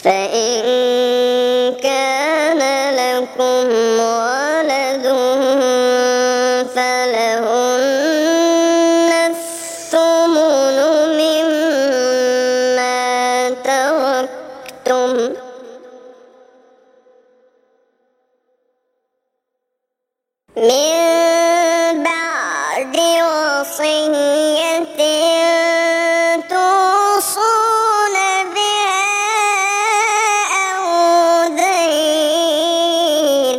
فإن كان لكم ولد فلهن الثمن مما تركتم من بعد وصية توصون بها أو دين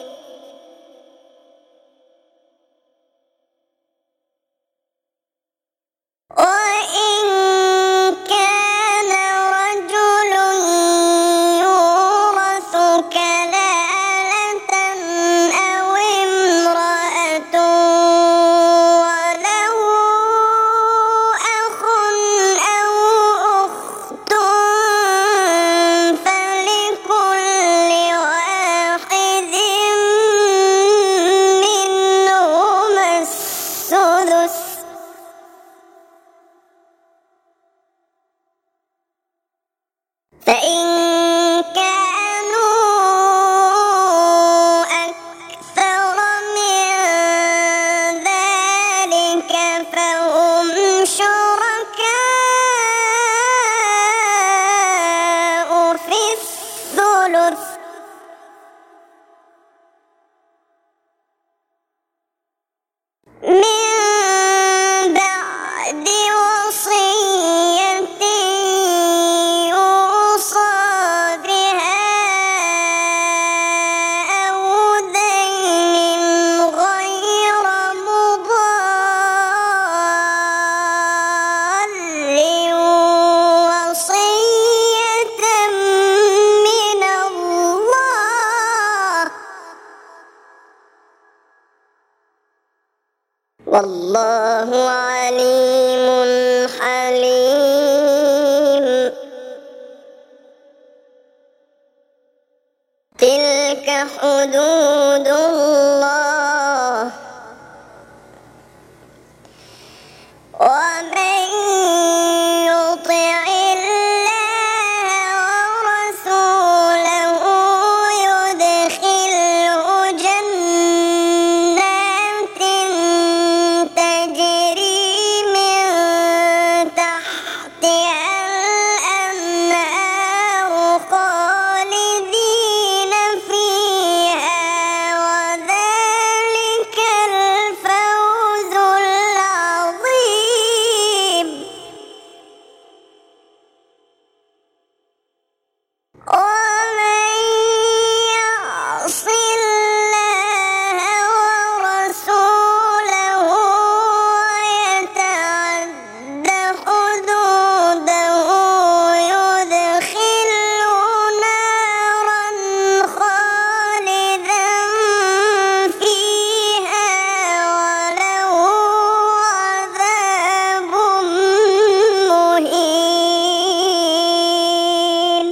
وإن كان رجل يورث كلالة أو امرأة وله أخ أو أخت فلكل واحد منهما السدس فإن كانوا أكثر من ذلك فهم شركاء في الثلث من بعد وصية يوصى بها أو دين غير مضار وصية من الله والله عليم حليم. تلك حدود الله ومن يطع الله ورسوله يدخله جنات تجري من تحتها الأنهار خالدين فيها وذلك الفوز العظيم. ومن يعص الله ورسوله ويتعد حدوده يدخله نارا خالدا فيها وله عذاب مهين.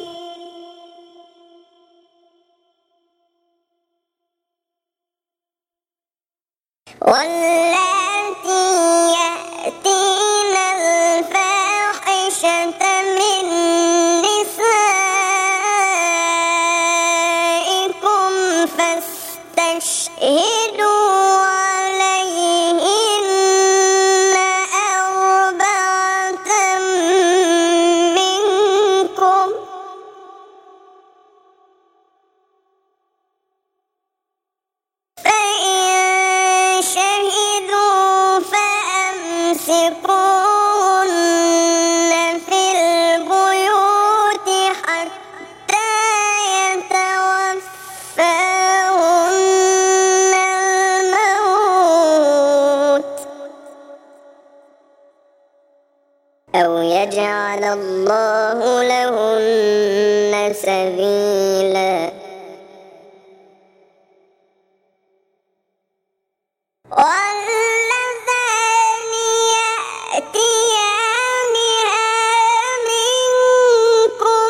واللاتي يأتين الفاحشة من نسائكم فاستشهدوا عليهن أربعة منكم فإن شهدوا فأمسكوهن في البيوت حتى يتوفاهن الموت أو يجعل الله لهن سبيلا. واللذان يأتيانها منكم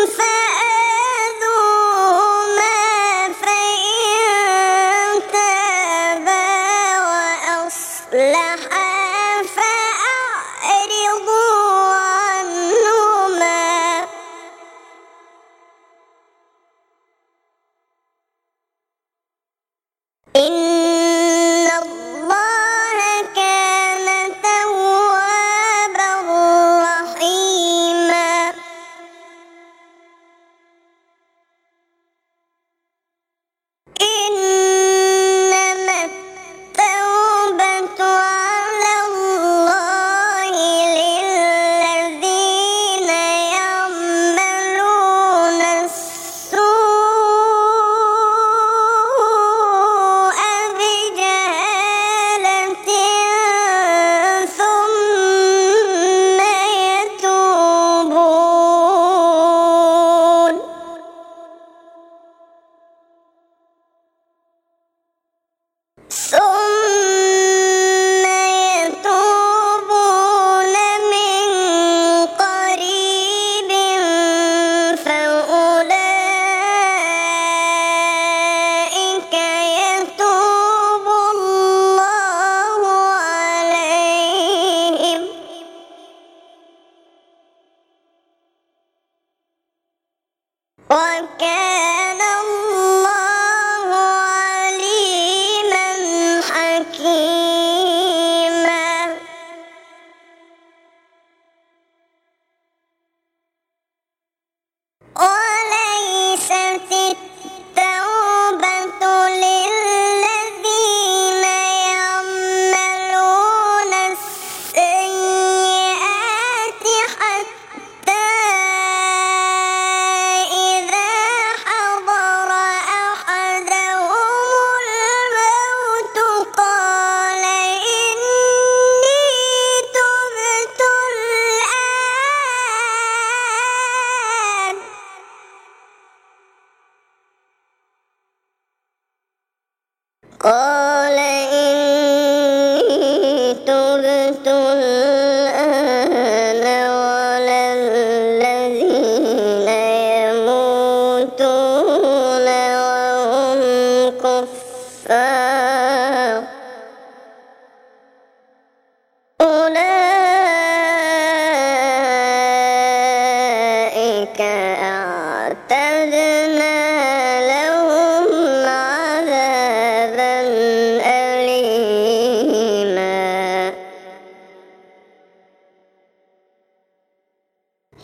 فآذوهما فإن تابا وأصلحا فأعرضوا عنهما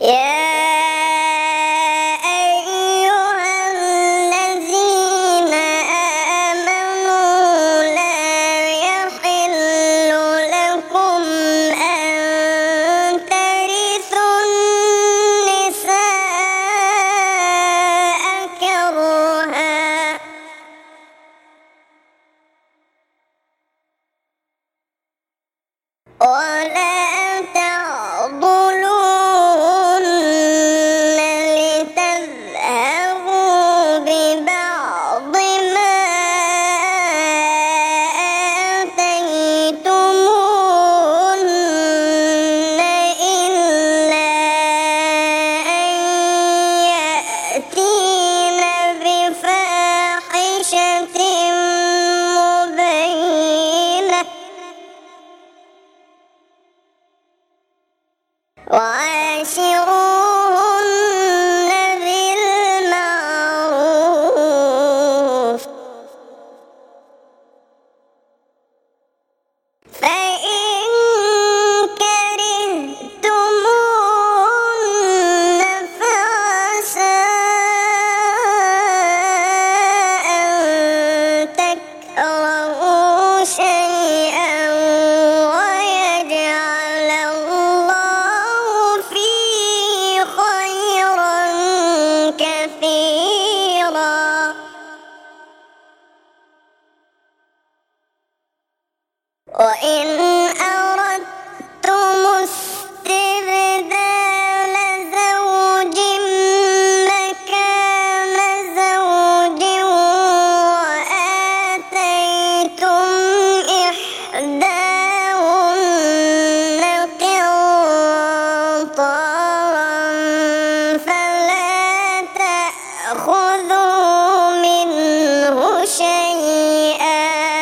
يا أيها الذين آمنوا لا يحل لكم أن ترثوا النساء كرها ولا تعضلوهن لتذهبوا ببعض ما آتيتموهن إلا أن يأتين بفاحشة مبينة وعاشروهن بالمعروف فإن كرهتموهن فعسى أن تكرهوا شيئا ويجعل الله فيه خيرا كثيرا وإن أردتم استبدال زوج مكان زوج وآتيتم إحداهن قنطارا فلا تأخذوا منه شيئا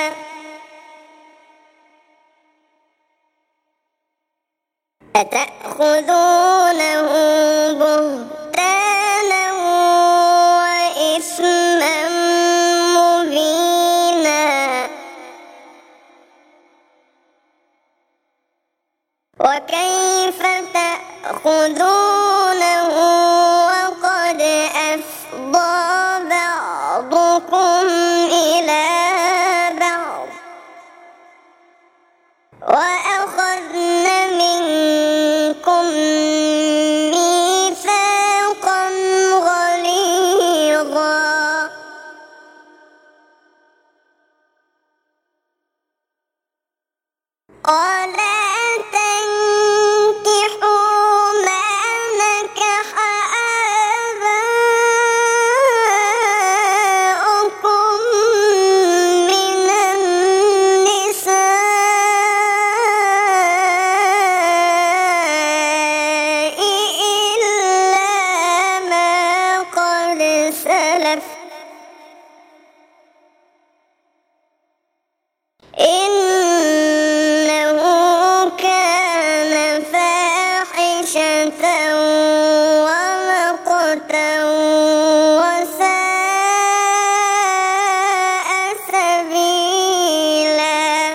أتأخذونه بهتانا وإثما مبينا وكيف تأخذونه وقد أفضى بعضكم إلى بعض وأخذن منكم ميثاقا غليظا ولا تنكحوا ما نكح آباؤكم من النساء إلا ما قد سلف إنه كان فاحشة ومقتا وساء سبيلا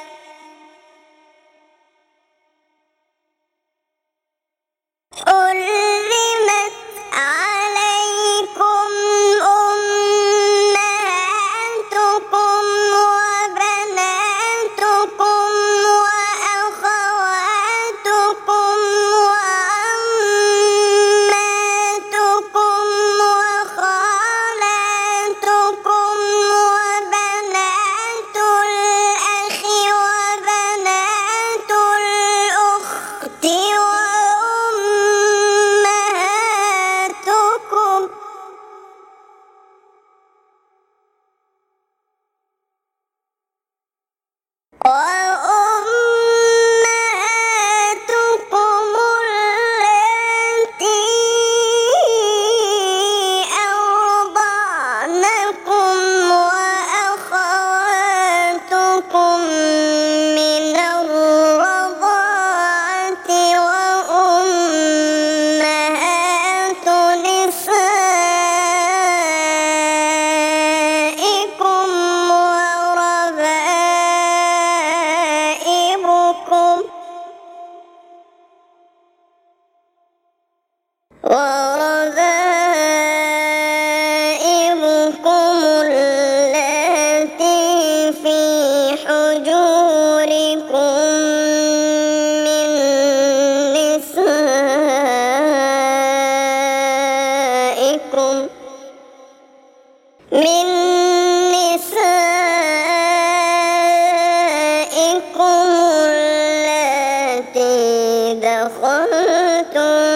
حرمت عليكم أمهاتكم وبناتكم وأخواتكم وعماتكم وربائبكم اللاتي في حجوركم من نسائكم اللاتي دخلتم